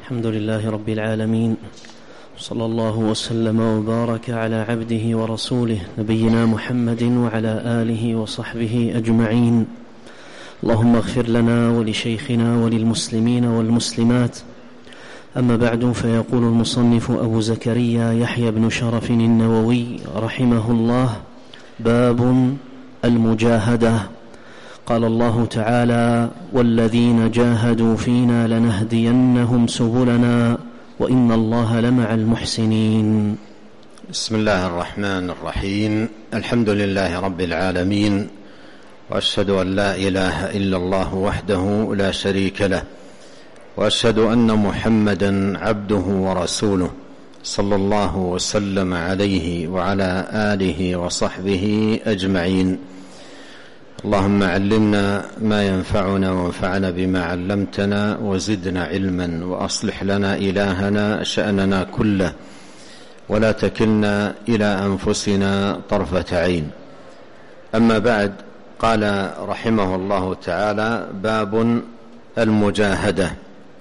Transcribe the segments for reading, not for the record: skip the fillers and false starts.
الحمد لله رب العالمين، صلى الله وسلم وبارك على عبده ورسوله نبينا محمد وعلى آله وصحبه أجمعين. اللهم اغفر لنا ولشيخنا وللمسلمين والمسلمات. أما بعد، فيقول المصنف أبو زكريا يحيى بن شرف النووي رحمه الله: باب المجاهدة. قال الله تعالى: والذين جاهدوا فينا لنهدينهم سبلنا وإن الله لمع المحسنين. بسم الله الرحمن الرحيم. الحمد لله رب العالمين، وأشهد أن لا إله إلا الله وحده لا شريك له، وأشهد أن محمدا عبده ورسوله، صلى الله وسلم عليه وعلى آله وصحبه أجمعين. اللهم علمنا ما ينفعنا وانفعنا بما علمتنا وزدنا علما، وأصلح لنا إلهنا شأننا كله، ولا تكلنا إلى أنفسنا طرفة عين. أما بعد، قال رحمه الله تعالى: باب المجاهدة.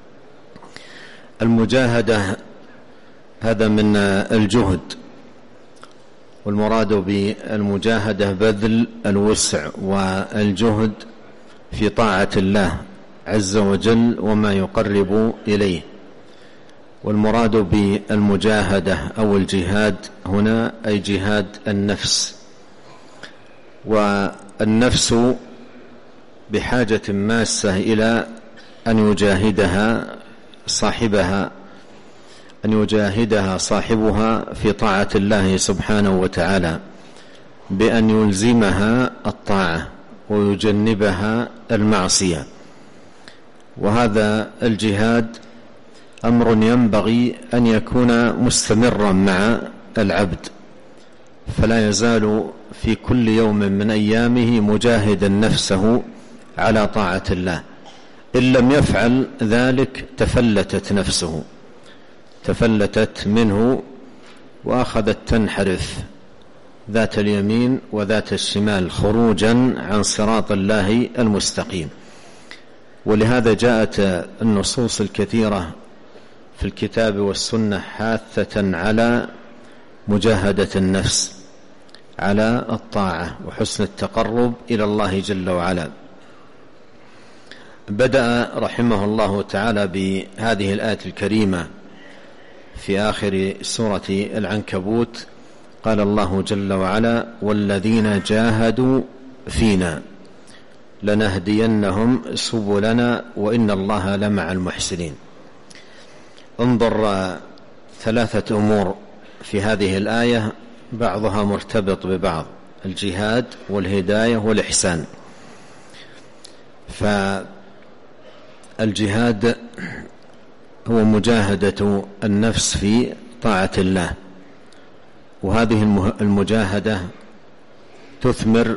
المجاهدة هذا من الجهد، والمراد بالمجاهدة بذل الوسع والجهد في طاعة الله عز وجل وما يقرب إليه. والمراد بالمجاهدة أو الجهاد هنا أي جهاد النفس، والنفس بحاجة ماسة إلى أن يجاهدها صاحبها في طاعة الله سبحانه وتعالى، بأن يلزمها الطاعة ويجنبها المعصية. وهذا الجهاد أمر ينبغي أن يكون مستمرا مع العبد، فلا يزال في كل يوم من أيامه مجاهدا نفسه على طاعة الله. إن لم يفعل ذلك تفلتت منه وأخذت تنحرف ذات اليمين وذات الشمال خروجا عن صراط الله المستقيم. ولهذا جاءت النصوص الكثيرة في الكتاب والسنة حاثة على مجاهدة النفس على الطاعة وحسن التقرب إلى الله جل وعلا. بدأ رحمه الله تعالى بهذه الآية الكريمة في آخر سورة العنكبوت. قال الله جل وعلا: والذين جاهدوا فينا لنهدينهم سبلنا وإن الله لمع المحسنين. انظر، ثلاثة أمور في هذه الآية بعضها مرتبط ببعض: الجهاد والهداية والإحسان. فالجهاد هو مجاهدة النفس في طاعة الله، وهذه المجاهدة تثمر،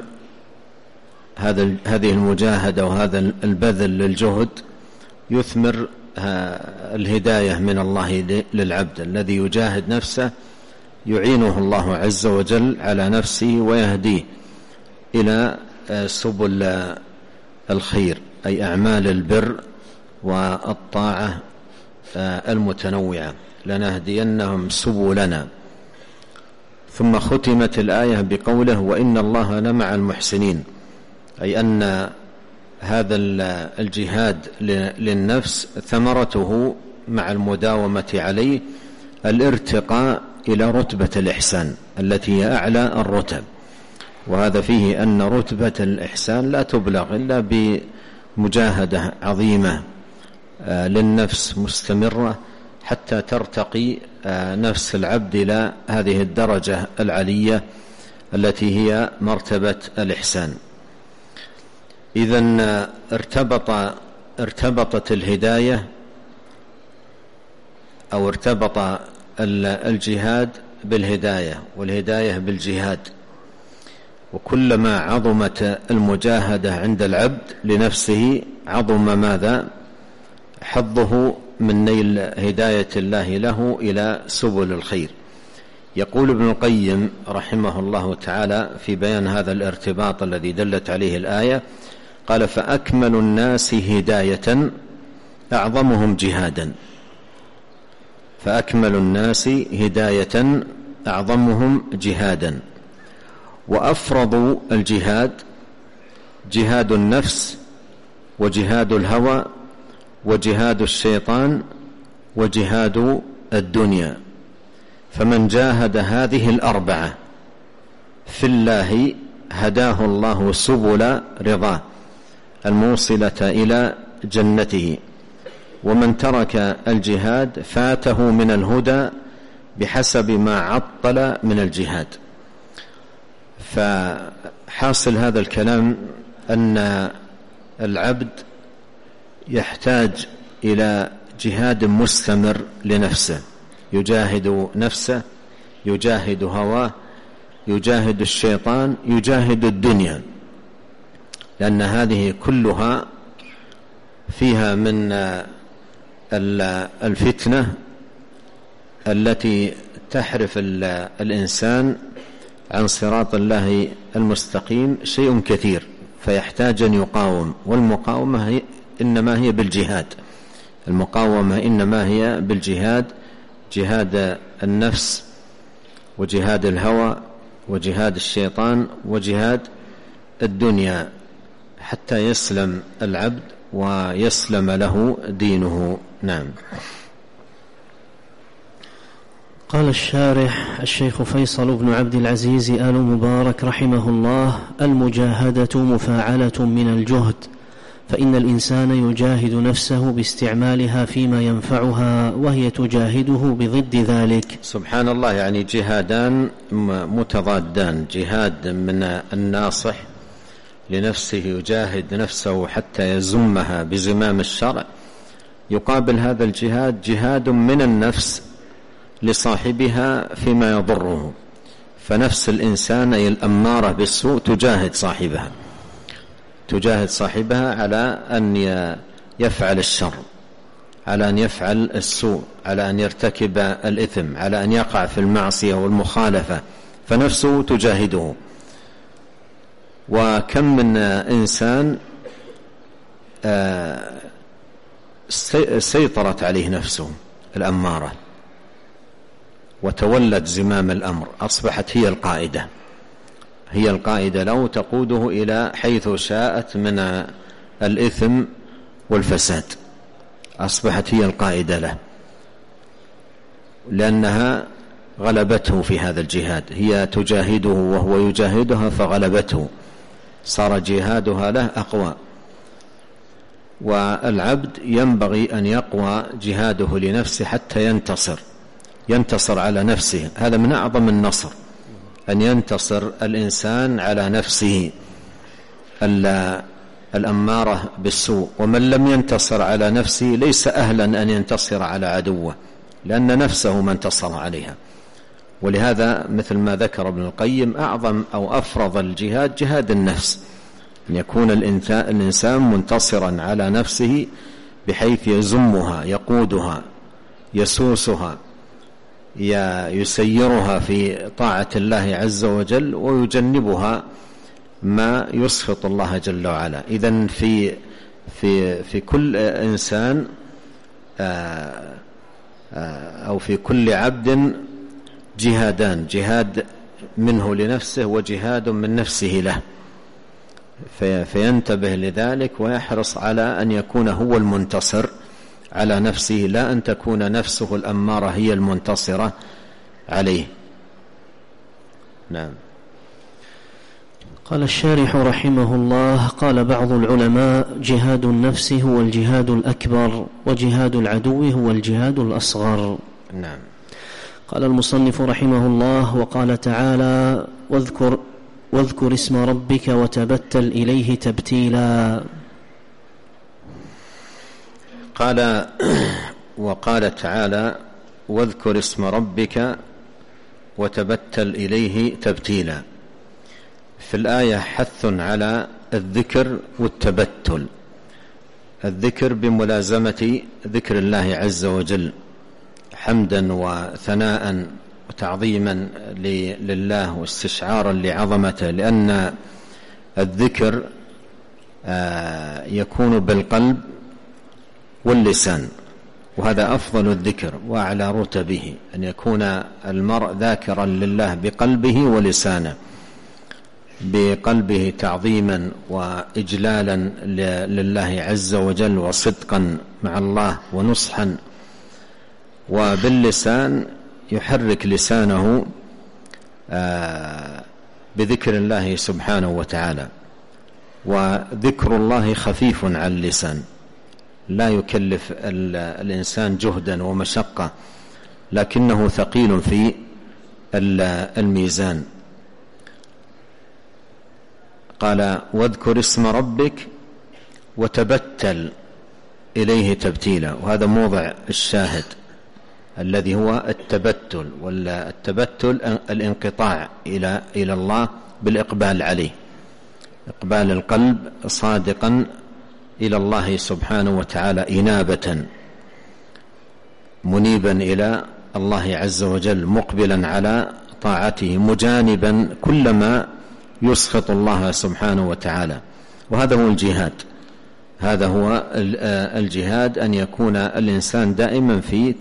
هذه المجاهدة وهذا البذل للجهد يثمر الهداية من الله للعبد الذي يجاهد نفسه، يعينه الله عز وجل على نفسه ويهديه إلى سبل الخير، أي أعمال البر والطاعة المتنوعة. لنهدينهم سبلنا. ثم ختمت الآية بقوله: وإن الله لمع المحسنين، أي أن هذا الجهاد للنفس ثمرته مع المداومة عليه الارتقاء إلى رتبة الإحسان التي هي أعلى الرتب. وهذا فيه أن رتبة الإحسان لا تبلغ إلا بمجاهدة عظيمة للنفس مستمرة حتى ترتقي نفس العبد إلى هذه الدرجة العلية التي هي مرتبة الإحسان. إذن ارتبطت الهداية أو ارتبط الجهاد بالهداية والهداية بالجهاد. وكلما عظمت المجاهدة عند العبد لنفسه عظم ماذا؟ حظه من نيل هداية الله له إلى سبل الخير. يقول ابن القيم رحمه الله تعالى في بيان هذا الارتباط الذي دلت عليه الآية، قال: فأكمل الناس هداية أعظمهم جهادا. فأكمل الناس هداية أعظمهم جهادا. وأفرض الجهاد جهاد النفس وجهاد الهوى وجهاد الشيطان وجهاد الدنيا. فمن جاهد هذه الأربعة في الله هداه الله سبل رضاه الموصلة إلى جنته، ومن ترك الجهاد فاته من الهدى بحسب ما عطل من الجهاد. فحاصل هذا الكلام أن العبد يحتاج إلى جهاد مستمر لنفسه، يجاهد نفسه، يجاهد هواه، يجاهد الشيطان، يجاهد الدنيا، لأن هذه كلها فيها من الفتنة التي تحرف الإنسان عن صراط الله المستقيم شيء كثير، فيحتاج أن يقاوم. والمقاومة إنما هي بالجهاد، المقاومة إنما هي بالجهاد، جهاد النفس وجهاد الهوى وجهاد الشيطان وجهاد الدنيا، حتى يسلم العبد ويسلم له دينه. نعم. قال الشارح الشيخ فيصل بن عبد العزيز آل مبارك رحمه الله: المجاهدة مفاعلة من الجهد، فإن الإنسان يجاهد نفسه باستعمالها فيما ينفعها، وهي تجاهده بضد ذلك. سبحان الله، يعني جهادان متضادان، جهاد من الناصح لنفسه يجاهد نفسه حتى يزمها بزمام الشرع، يقابل هذا الجهاد جهاد من النفس لصاحبها فيما يضره. فنفس الإنسان أي الأمارة بالسوء تجاهد صاحبها على أن يفعل الشر، على أن يفعل السوء، على أن يرتكب الإثم، على أن يقع في المعصية والمخالفة، فنفسه تجاهده. وكم من إنسان سيطرت عليه نفسه الأمارة وتولت زمام الأمر، أصبحت هي القائدة له، تقوده إلى حيث شاءت من الإثم والفساد، أصبحت هي القائدة له، لأنها غلبته في هذا الجهاد، هي تجاهده وهو يجاهدها فغلبته، صار جهادها له أقوى. والعبد ينبغي أن يقوى جهاده لنفسه حتى ينتصر على نفسه. هذا من أعظم النصر، أن ينتصر الإنسان على نفسه الأمارة بالسوء. ومن لم ينتصر على نفسه ليس أهلا أن ينتصر على عدوه، لأن نفسه ما انتصر عليها. ولهذا مثل ما ذكر ابن القيم أعظم أو أفرض الجهاد جهاد النفس، أن يكون الإنسان منتصرا على نفسه بحيث يزمها، يقودها، يسوسها، يسيرها في طاعة الله عز وجل، ويجنبها ما يسخط الله جل وعلا. إذن في كل إنسان أو في كل عبد جهادان، جهاد منه لنفسه وجهاد من نفسه له، فينتبه لذلك ويحرص على أن يكون هو المنتصر على نفسه، لا أن تكون نفسه الأمارة هي المنتصرة عليه. نعم. قال الشارح رحمه الله: قال بعض العلماء: جهاد النفس هو الجهاد الأكبر، وجهاد العدو هو الجهاد الأصغر. نعم. قال المصنف رحمه الله: وقال تعالى: واذكر اسم ربك وتبتل إليه تبتيلا. وقال تعالى: واذكر اسم ربك وتبتل إليه تبتيلا. في الآية حث على الذكر والتبتل، الذكر بملازمة ذكر الله عز وجل حمدا وثناء وتعظيما لله واستشعارا لعظمته، لأن الذكر يكون بالقلب واللسان، وهذا أفضل الذكر وأعلى رتبه، أن يكون المرء ذاكرا لله بقلبه ولسانه، بقلبه تعظيما وإجلالا لله عز وجل وصدقا مع الله ونصحا، وباللسان يحرك لسانه بذكر الله سبحانه وتعالى. وذكر الله خفيف على اللسان، لا يكلف الإنسان جهدا ومشقة، لكنه ثقيل في الميزان. قال واذكر اسم ربك وتبتل إليه تبتيلا، وهذا موضع الشاهد الذي هو التبتل، والتبتل الانقطاع إلى الله بالإقبال عليه، إقبال القلب صادقا إلى الله سبحانه وتعالى، إنابة منيبا إلى الله عز وجل، مقبلا على طاعته، مجانبا كل ما يسخط الله سبحانه وتعالى. وهذا هو الجهاد، هذا هو الجهاد، أن يكون الإنسان دائما في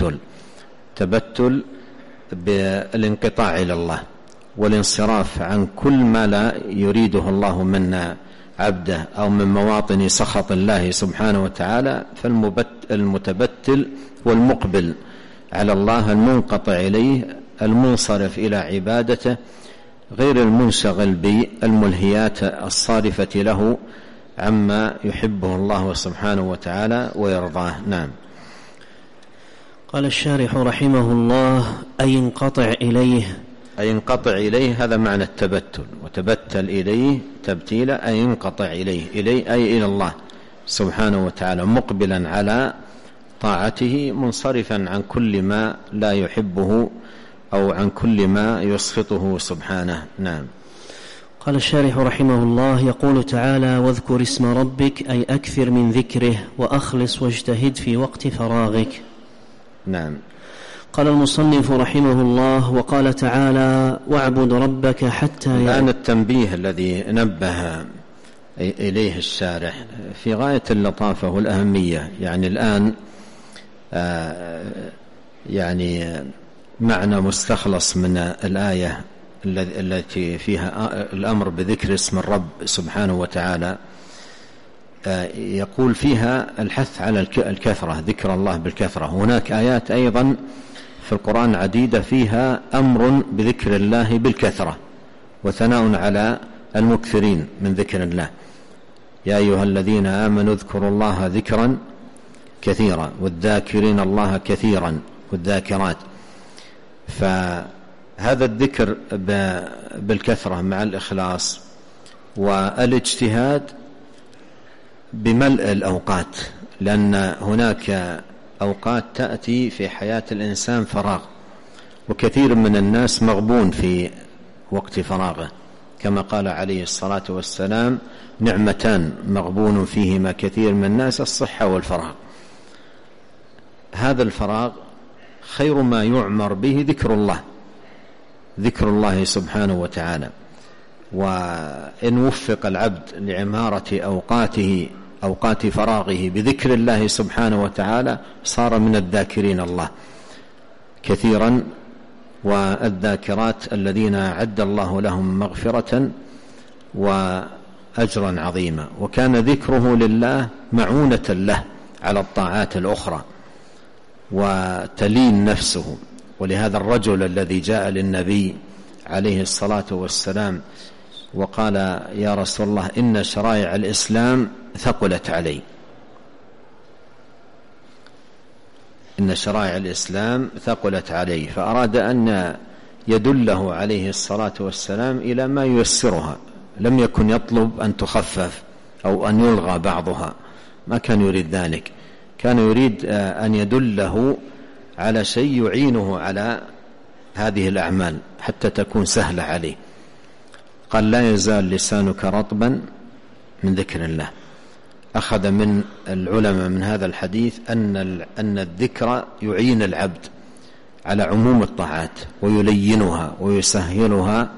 تبتل بالانقطاع إلى الله والانصراف عن كل ما لا يريده الله من عبده أو من مواطن سخط الله سبحانه وتعالى. فالمتبتل والمقبل على الله، المنقطع إليه، المنصرف إلى عبادته، غير المنشغل بالملهيات الصارفة له عما يحبه الله سبحانه وتعالى ويرضاه. نعم. قال الشارح رحمه الله: أي انقطع إليه، أي انقطع إليه، هذا معنى التبتل. وتبتل إليه تبتيلا، أي انقطع إليه أي إلى الله سبحانه وتعالى، مقبلا على طاعته، منصرفا عن كل ما لا يحبه أو عن كل ما يسخطه سبحانه. نعم. قال الشارح رحمه الله: يقول تعالى: واذكر اسم ربك، أي أكثر من ذكره، وأخلص واجتهد في وقت فراغك. نعم. قال المصنف رحمه الله: وقال تعالى: واعبد ربك حتى الآن التنبيه الذي نبه إليه الشارح في غاية اللطافة والأهمية. يعني الآن يعني معنى مستخلص من الآية التي فيها الأمر بذكر اسم الرب سبحانه وتعالى، يقول فيها الحث على الكثرة، ذكر الله بالكثرة. هناك آيات أيضا في القرآن عديدة فيها أمر بذكر الله بالكثرة وثناء على المكثرين من ذكر الله. يا أيها الذين آمنوا اذكروا الله ذكرا كثيرا والذاكرين الله كثيرا والذاكرات. فهذا الذكر بالكثرة مع الإخلاص والاجتهاد بملء الأوقات، لأن هناك أوقات تأتي في حياة الإنسان فراغ، وكثير من الناس مغبون في وقت فراغه، كما قال عليه الصلاة والسلام: نعمتان مغبون فيهما كثير من الناس، الصحة والفراغ. هذا الفراغ خير ما يعمر به ذكر الله سبحانه وتعالى. وإن وفق العبد لعمارة أوقات فراغه بذكر الله سبحانه وتعالى صار من الذاكرين الله كثيرا، والذاكرات الذين أعد الله لهم مغفرة وأجرا عظيما. وكان ذكره لله معونة له على الطاعات الأخرى وتلين نفسه. ولهذا الرجل الذي جاء للنبي عليه الصلاة والسلام وقال: يا رسول الله، إن شرائع الإسلام ثقلت علي، إن شرائع الإسلام ثقلت علي، فأراد أن يدله عليه الصلاة والسلام إلى ما ييسرها. لم يكن يطلب أن تخفف أو أن يلغى بعضها، ما كان يريد ذلك، كان يريد أن يدله على شيء يعينه على هذه الأعمال حتى تكون سهلة عليه. قال: لا يزال لسانك رطبا من ذكر الله. أخذ من العلماء من هذا الحديث أن الذكر يعين العبد على عموم الطاعات ويلينها ويسهلها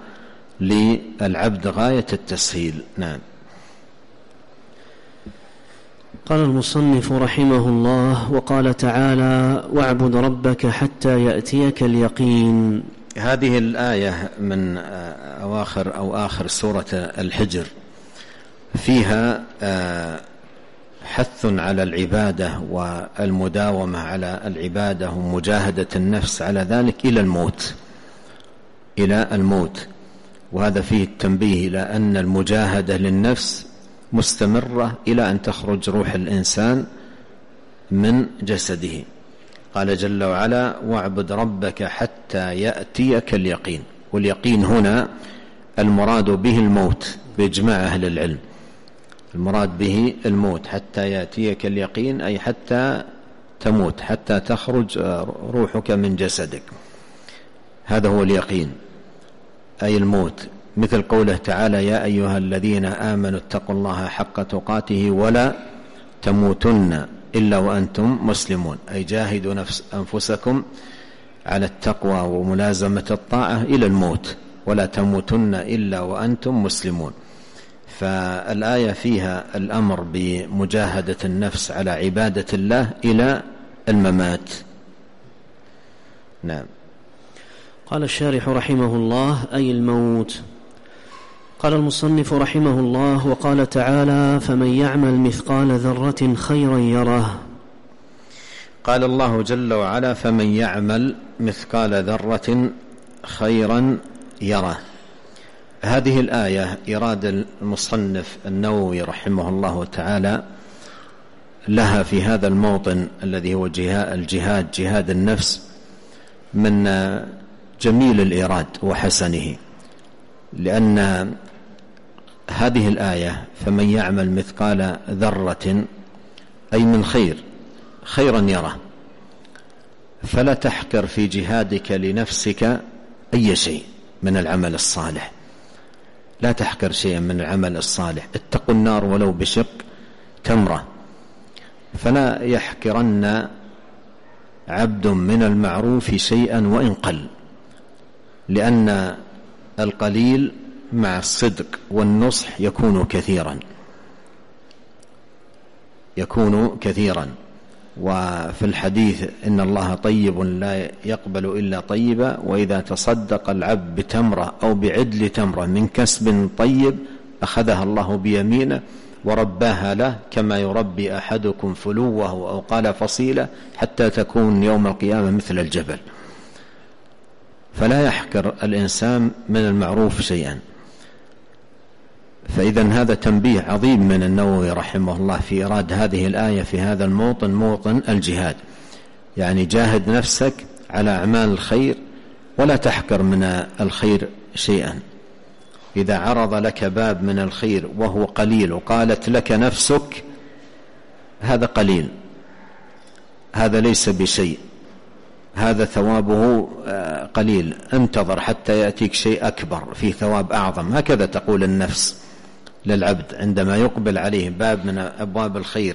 للعبد غاية التسهيل. نعم. قال المصنف رحمه الله: وقال تعالى: واعبد ربك حتى يأتيك اليقين. هذه الآية من أواخر أو آخر سورة الحجر، فيها حث على العبادة والمداومة على العبادة ومجاهدة النفس على ذلك إلى الموت. وهذا فيه التنبيه إلى أن المجاهدة للنفس مستمرة إلى أن تخرج روح الإنسان من جسده. قال جل وعلا: واعبد ربك حتى يأتيك اليقين. واليقين هنا المراد به الموت بإجماع أهل العلم، المراد به الموت. حتى يأتيك اليقين أي حتى تموت، حتى تخرج روحك من جسدك، هذا هو اليقين أي الموت. مثل قوله تعالى: يا أيها الذين آمنوا اتقوا الله حق تقاته ولا تموتن إلا وأنتم مسلمون، أي جاهدوا أنفسكم على التقوى وملازمة الطاعة إلى الموت، ولا تموتن إلا وأنتم مسلمون. فالآية فيها الأمر بمجاهدة النفس على عبادة الله إلى الممات. نعم. قال الشارح رحمه الله: أي الموت. قال المصنف رحمه الله: وقال تعالى: فمن يعمل مثقال ذرة خيرا يره. قال الله جل وعلا: فمن يعمل مثقال ذرة خيرا يره. هذه الآية إراد المصنف النووي رحمه الله تعالى لها في هذا الموطن الذي هو الجهاد، جهاد النفس، من جميل الإراد وحسنه، لأن هذه الآية فمن يعمل مثقال ذرة أي من خيرا يره، فلا تحقر في جهادك لنفسك أي شيء من العمل الصالح، لا تحقر شيئا من العمل الصالح. اتقوا النار ولو بشق تمرة، فلا يحقرن عبد من المعروف شيئا وإن قل، لأن القليل مع الصدق والنصح يكون كثيرا. وفي الحديث: إن الله طيب لا يقبل إلا طيبا، وإذا تصدق العبد بتمرة أو بعدل تمرة من كسب طيب أخذها الله بيمينه ورباها له كما يربي أحدكم فلوه أو قال فصيلة حتى تكون يوم القيامة مثل الجبل. فلا يحقر الإنسان من المعروف شيئا. فإذا هذا تنبيه عظيم من النووي رحمه الله في إراد هذه الآية في هذا الموطن، موطن الجهاد، يعني جاهد نفسك على أعمال الخير ولا تحقر من الخير شيئا. إذا عرض لك باب من الخير وهو قليل وقالت لك نفسك هذا قليل، هذا ليس بشيء، هذا ثوابه قليل، انتظر حتى يأتيك شيء أكبر فيه ثواب أعظم، هكذا تقول النفس للعبد عندما يقبل عليه باب من أبواب الخير،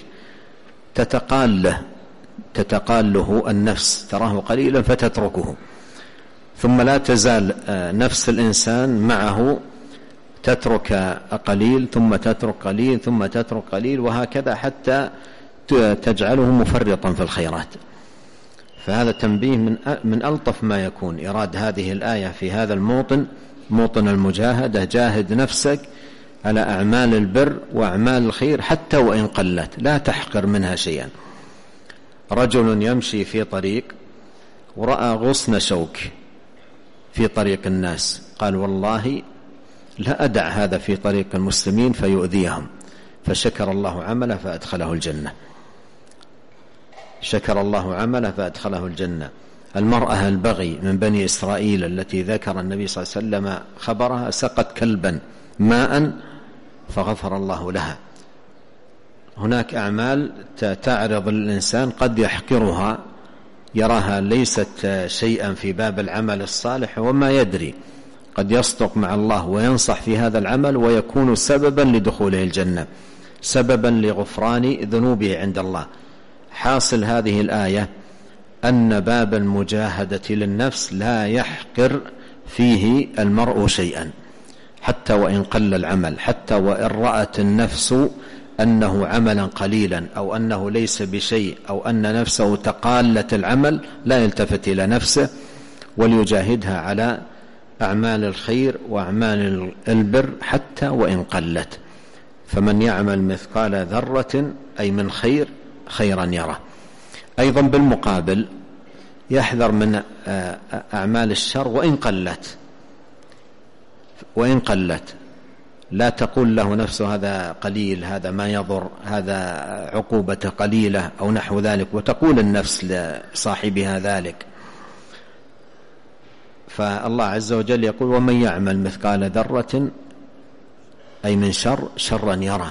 تتقال له النفس، تراه قليلا فتتركه، ثم لا تزال نفس الإنسان معه تترك قليل ثم تترك قليل ثم تترك قليل، وهكذا حتى تجعله مفرطا في الخيرات. فهذا تنبيه من ألطف ما يكون، إراد هذه الآية في هذا الموطن، موطن المجاهدة. جاهد نفسك على أعمال البر وأعمال الخير حتى وإن قلت، لا تحقر منها شيئا. رجل يمشي في طريق ورأى غصن شوك في طريق الناس، قال: والله لا أدع هذا في طريق المسلمين فيؤذيهم، فشكر الله عمله فأدخله الجنة. شكر الله عمله فأدخله الجنة. المرأة البغي من بني إسرائيل التي ذكر النبي صلى الله عليه وسلم خبرها سقت كلبا ماء فغفر الله لها. هناك أعمال تعرض الإنسان قد يحقرها، يراها ليست شيئا في باب العمل الصالح، وما يدري قد يصدق مع الله وينصح في هذا العمل ويكون سببا لدخوله الجنة، سببا لغفران ذنوبه عند الله. حاصل هذه الآية أن باب المجاهدة للنفس لا يحقر فيه المرء شيئا، حتى وإن قل العمل، حتى وإن رأت النفس أنه عملا قليلا أو أنه ليس بشيء أو أن نفسه تقالت العمل لا يلتفت إلى نفسه وليجاهدها على أعمال الخير وأعمال البر حتى وإن قلت. فمن يعمل مثقال ذرة أي من خير خيرا يره. أيضا بالمقابل يحذر من أعمال الشر وإن قلت لا تقول له نفسه هذا قليل، هذا ما يضر، هذا عقوبة قليلة أو نحو ذلك، وتقول النفس لصاحبها ذلك. فالله عز وجل يقول ومن يعمل مثقال ذرة أي من شر شرا يرى.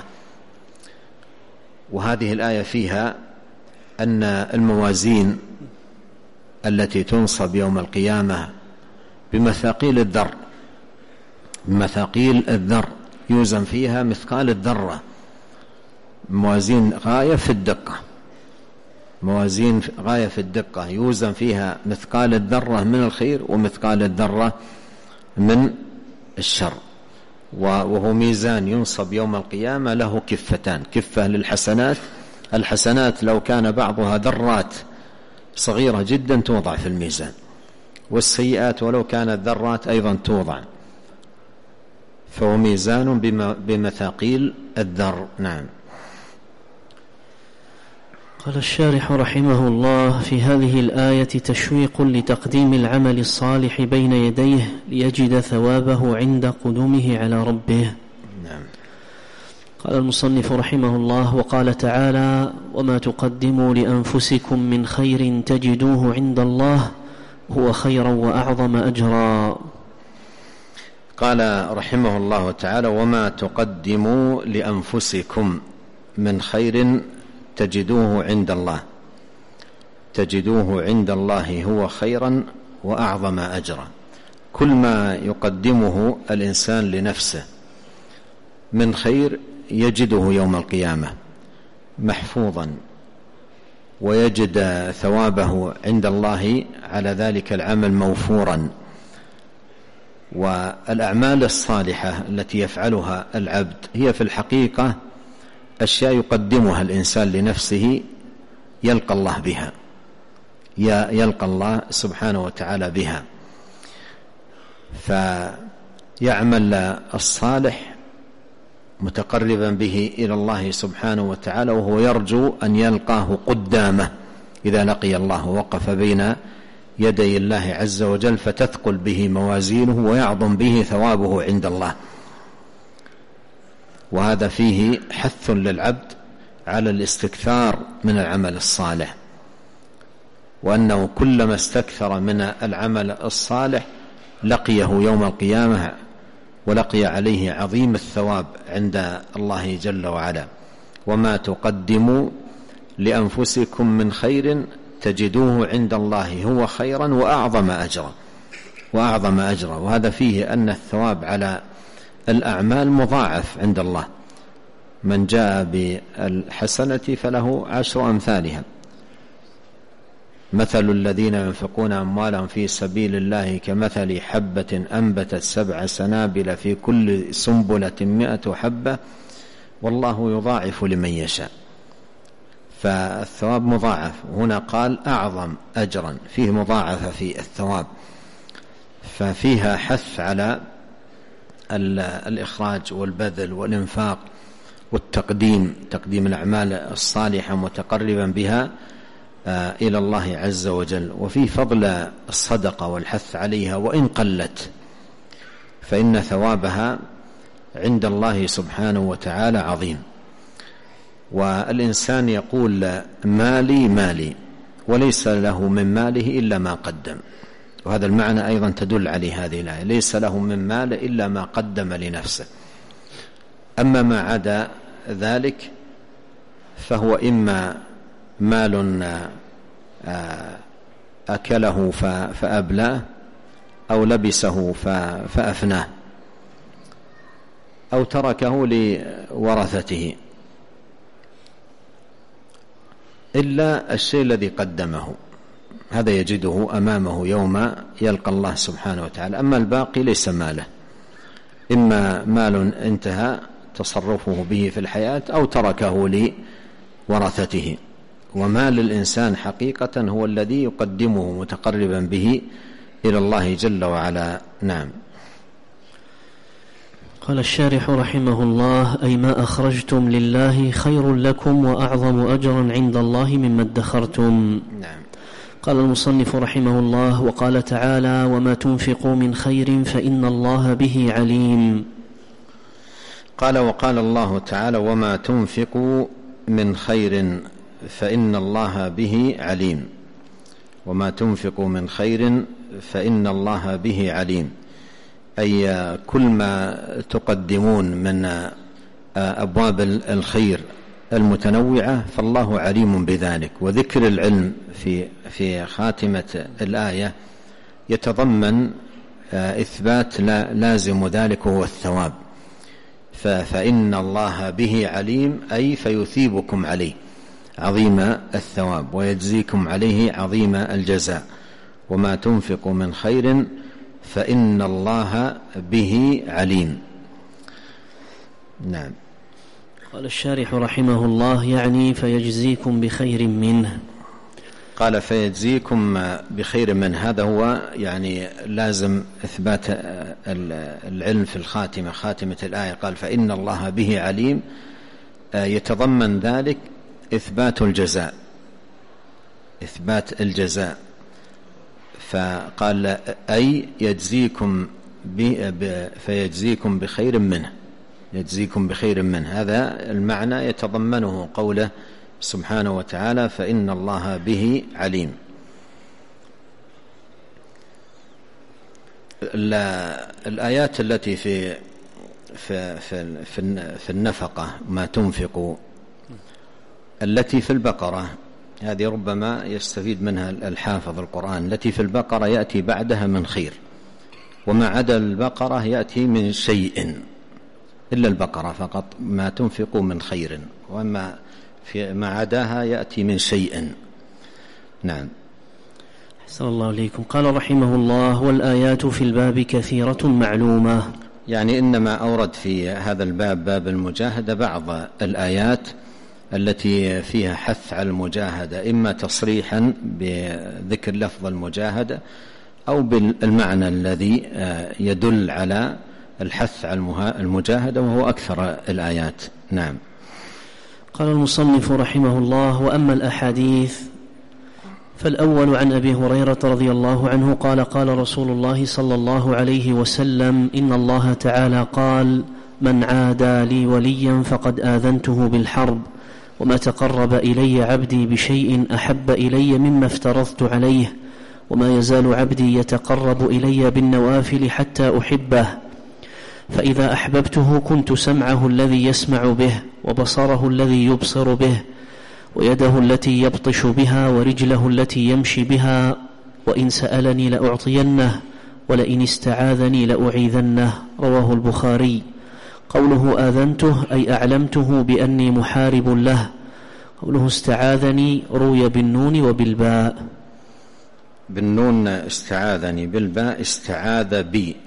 وهذه الآية فيها أن الموازين التي تنصب يوم القيامة بمثاقيل الذر يوزن فيها مثقال الذرة، موازين غاية في الدقة يوزن فيها مثقال الذرة من الخير ومثقال الذرة من الشر. وهو ميزان ينصب يوم القيامة له كفتان، كفة للحسنات، الحسنات لو كان بعضها ذرات صغيرة جدا توضع في الميزان، والسيئات ولو كانت ذرات أيضا توضع، فهو ميزان بمثاقيل الذر. نعم. قال الشارح رحمه الله: في هذه الآية تشويق لتقديم العمل الصالح بين يديه ليجد ثوابه عند قدومه على ربه. نعم. قال المصنف رحمه الله: وقال تعالى: وما تقدموا لأنفسكم من خير تجدوه عند الله هو خيرا وأعظم أجرا. قال رحمه الله تعالى: وما تقدموا لأنفسكم من خير تجدوه عند الله هو خيرا وأعظم أجرا. كل ما يقدمه الإنسان لنفسه من خير يجده يوم القيامة محفوظا، ويجد ثوابه عند الله على ذلك العمل موفورا. والأعمال الصالحة التي يفعلها العبد هي في الحقيقة أشياء يقدمها الإنسان لنفسه يلقى الله سبحانه وتعالى بها. فيعمل الصالح متقربا به إلى الله سبحانه وتعالى، وهو يرجو أن يلقاه قدامه إذا لقي الله، وقف بين يدي الله عز وجل فتثقل به موازينه ويعظم به ثوابه عند الله. وهذا فيه حث للعبد على الاستكثار من العمل الصالح، وأنه كلما استكثر من العمل الصالح لقيه يوم القيامة ولقي عليه عظيم الثواب عند الله جل وعلا. وما تقدموا لأنفسكم من خير تجدوه عند الله هو خيرا وأعظم أجرا. وهذا فيه أن الثواب على الأعمال مضاعف عند الله. من جاء بالحسنة فله 10 أمثالها. مثل الذين ينفقون أموالهم في سبيل الله كمثل حبة أنبتت 7 سنابل في كل سنبلة 100 حبة والله يضاعف لمن يشاء. فالثواب مضاعف. هنا قال أعظم أجرا، فيه مضاعفة في الثواب، ففيها حث على الإخراج والبذل والإنفاق والتقديم، تقديم الأعمال الصالحة متقربا بها إلى الله عز وجل. وفي فضل الصدقة والحث عليها وإن قلت، فإن ثوابها عند الله سبحانه وتعالى عظيم. والإنسان يقول مالي وليس له من ماله إلا ما قدم، وهذا المعنى أيضا تدل عليه هذه الآية، ليس له من مال إلا ما قدم لنفسه. أما ما عدا ذلك فهو إما مال أكله فأبلاه، أو لبسه فأفناه، أو تركه لورثته، إلا الشيء الذي قدمه هذا يجده أمامه يوم يلقى الله سبحانه وتعالى. أما الباقي ليس ماله، إما مال انتهى تصرفه به في الحياة أو تركه لورثته. وما للإنسان حقيقة هو الذي يقدمه متقربا به إلى الله جل وعلا. نعم. قال الشارح رحمه الله: أي ما أخرجتم لله خير لكم وأعظم أجرا عند الله مما ادخرتم. نعم. قال المصنف رحمه الله: وقال تعالى: وما تنفقوا من خير فإن الله به عليم. قال: وقال الله تعالى: وما تنفقوا من خير فإن الله به عليم. وما تنفقوا من خير فإن الله به عليم، أي كل ما تقدمون من أبواب الخير المتنوعة فالله عليم بذلك. وذكر العلم في خاتمة الآية يتضمن إثبات لازم ذلك هو الثواب. فإن الله به عليم أي فيثيبكم عليه عظيم الثواب ويجزيكم عليه عظيم الجزاء. وما تنفقوا من خير فإن الله به عليم. نعم. قال الشارح رحمه الله: يعني فيجزيكم بخير منه. قال: فيجزيكم بخير منه، هذا هو يعني لازم إثبات العلم في الخاتمة، خاتمة الآية. قال: فإن الله به عليم، يتضمن ذلك إثبات الجزاء، إثبات الجزاء. فقال: أي يجزيكم فيجزيكم بخير منه، يجزيكم بخير منه. هذا المعنى يتضمنه قوله سبحانه وتعالى: فإن الله به عليم. الآيات التي في النفقة ما تنفقوا التي في البقرة، هذه ربما يستفيد منها الحافظ القرآن. التي في البقرة يأتي بعدها من خير، وما عدا البقرة يأتي من شيء، إلا البقرة فقط ما تنفقوا من خير، وما ما عداها يأتي من شيء. نعم. أحسن الله إليكم. قال رحمه الله: والآيات في الباب كثيرة معلومة. يعني إنما أورد في هذا الباب، باب المجاهدة، بعض الآيات التي فيها حث على المجاهدة، إما تصريحا بذكر لفظ المجاهدة أو بالمعنى الذي يدل على الحث على المجاهدة، وهو أكثر الآيات. نعم. قال المصنف رحمه الله: وأما الأحاديث فالأول عن أبي هريرة رضي الله عنه قال: قال رسول الله صلى الله عليه وسلم: إن الله تعالى قال: من عادى لي وليا فقد آذنته بالحرب، وما تقرب إلي عبدي بشيء أحب إلي مما افترضت عليه، وما يزال عبدي يتقرب إلي بالنوافل حتى أحبه، فإذا أحببته كنت سمعه الذي يسمع به، وبصره الذي يبصر به، ويده التي يبطش بها، ورجله التي يمشي بها، وإن سألني لأعطينه، ولئن استعاذني لأعيذنه. رواه البخاري. قوله آذنته أي أعلمته بأني محارب له. قوله استعاذني روي بالنون وبالباء. بالنون استعاذني، بالباء استعاذ بي.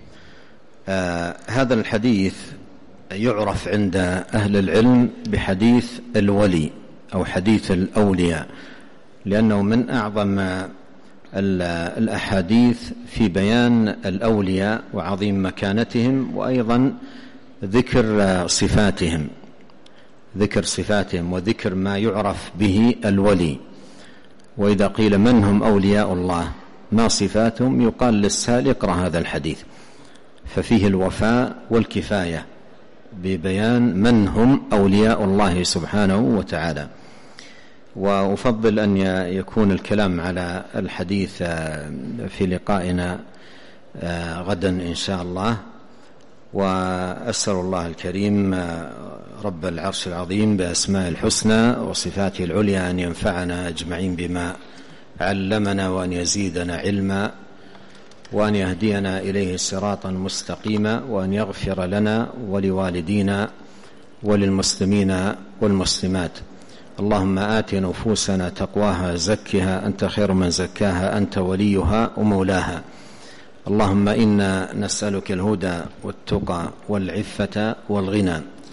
هذا الحديث يعرف عند أهل العلم بحديث الولي أو حديث الأولياء، لأنه من أعظم الأحاديث في بيان الأولياء وعظيم مكانتهم، وأيضا ذكر صفاتهم، ذكر صفاتهم وذكر ما يعرف به الولي. وإذا قيل من هم أولياء الله ما صفاتهم، يقال للسائل اقرأ هذا الحديث، ففيه الوفاء والكفاية ببيان من هم أولياء الله سبحانه وتعالى. وأفضل أن يكون الكلام على الحديث في لقائنا غدا إن شاء الله. وأسأل الله الكريم رب العرش العظيم بأسماء الحسنى وصفاته العليا أن ينفعنا أجمعين بما علمنا، وأن يزيدنا علما، وأن يهدينا إليه صراطا مستقيما، وأن يغفر لنا ولوالدينا وللمسلمين والمسلمات. اللهم آت نفوسنا تقواها زكها أنت خير من زكاها أنت وليها ومولاها. اللهم إنا نسألك الهدى والتقى والعفة والغنى.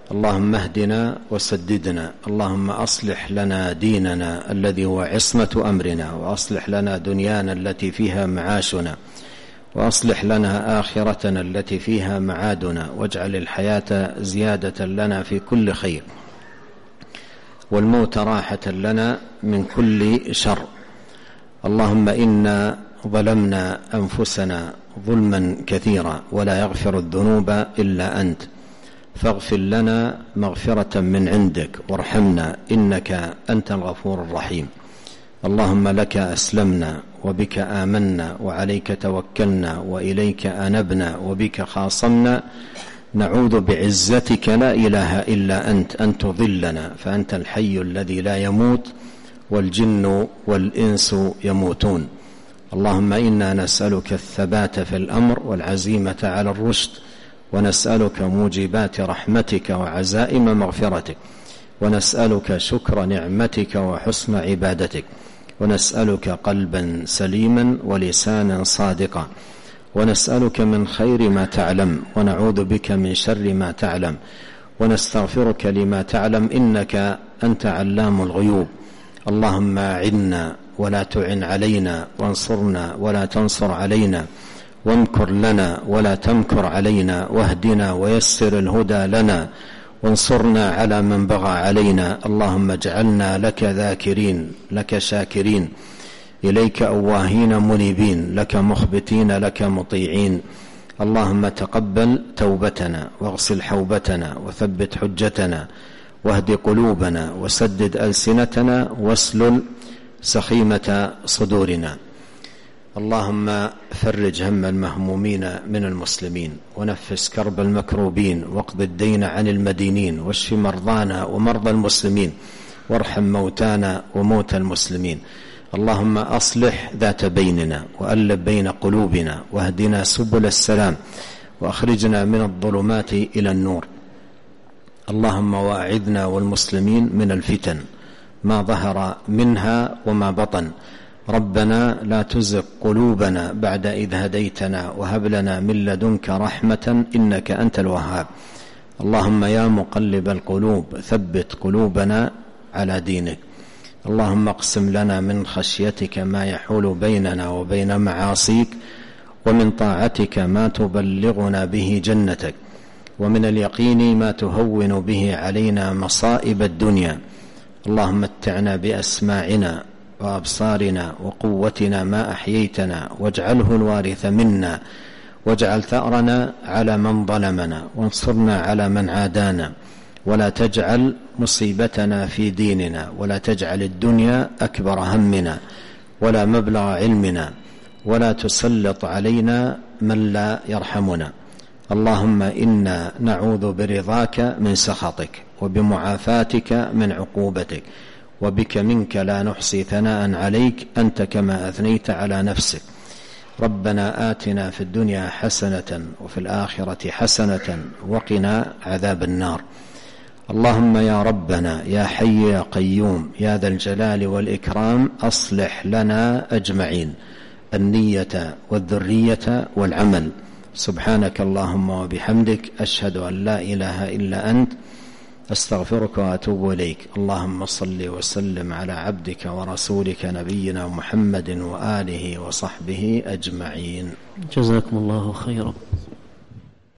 اللهم اهدنا وسددنا. اللهم أصلح لنا ديننا الذي هو عصمة أمرنا، وأصلح لنا دنيانا التي فيها معاشنا، وأصلح لنا آخرتنا التي فيها معادنا، واجعل الحياة زيادة لنا في كل خير، والموت راحة لنا من كل شر. اللهم إنا ظلمنا أنفسنا ظلما كثيرا ولا يغفر الذنوب إلا أنت، فاغفر لنا مغفرة من عندك وارحمنا إنك أنت الغفور الرحيم. اللهم لك أسلمنا وبك آمنا وعليك توكلنا وإليك أنبنا وبك خاصمنا، نعوذ بعزتك لا إله إلا أنت أن تضلنا، فأنت الحي الذي لا يموت والجن والإنس يموتون. اللهم إنا نسألك الثبات في الأمر والعزيمة على الرشد، ونسألك موجبات رحمتك وعزائم مغفرتك، ونسألك شكر نعمتك وحسن عبادتك، ونسألك قلبا سليما ولسانا صادقا، ونسألك من خير ما تعلم، ونعوذ بك من شر ما تعلم، ونستغفرك لما تعلم إنك أنت علام الغيوب. اللهم أعنا ولا تعن علينا، وانصرنا ولا تنصر علينا، وامكر لنا ولا تمكر علينا، واهدنا ويسر الهدى لنا، وانصرنا على من بغى علينا. اللهم اجعلنا لك ذاكرين، لك شاكرين، إليك أواهين منيبين، لك مخبتين، لك مطيعين. اللهم تقبل توبتنا، واغسل حوبتنا، وثبت حجتنا، واهد قلوبنا، وسدد ألسنتنا، واسلل سخيمة صدورنا. اللهم فرج هم المهمومين من المسلمين، ونفس كرب المكروبين، واقض الدين عن المدينين، واشف مرضانا ومرضى المسلمين، وارحم موتانا وموتى المسلمين. اللهم أصلح ذات بيننا، وألب بين قلوبنا، واهدنا سبل السلام، وأخرجنا من الظلمات إلى النور. اللهم واعذنا والمسلمين من الفتن ما ظهر منها وما بطن. ربنا لا تزغ قلوبنا بعد إذ هديتنا، وهب لنا من لدنك رحمة إنك أنت الوهاب. اللهم يا مقلب القلوب ثبت قلوبنا على دينك. اللهم اقسم لنا من خشيتك ما يحول بيننا وبين معاصيك، ومن طاعتك ما تبلغنا به جنتك، ومن اليقين ما تهون به علينا مصائب الدنيا. اللهم متعنا بأسماعنا وأبصارنا وقوتنا ما أحييتنا، واجعله الوارث منا، واجعل ثأرنا على من ظلمنا، وانصرنا على من عادانا، ولا تجعل مصيبتنا في ديننا، ولا تجعل الدنيا أكبر همنا ولا مبلغ علمنا، ولا تسلط علينا من لا يرحمنا. اللهم إنا نعوذ برضاك من سخطك، وبمعافاتك من عقوبتك، وبك منك لا نحصي ثناء عليك أنت كما أثنيت على نفسك. ربنا آتنا في الدنيا حسنة وفي الآخرة حسنة وقنا عذاب النار. اللهم يا ربنا يا حي يا قيوم يا ذا الجلال والإكرام، أصلح لنا أجمعين النية والذرية والعمل. سبحانك اللهم وبحمدك، أشهد أن لا إله إلا أنت، أستغفرك وأتوب إليك. اللهم صل وسلم على عبدك ورسولك نبينا محمد وآله وصحبه أجمعين. جزاكم الله خيرا.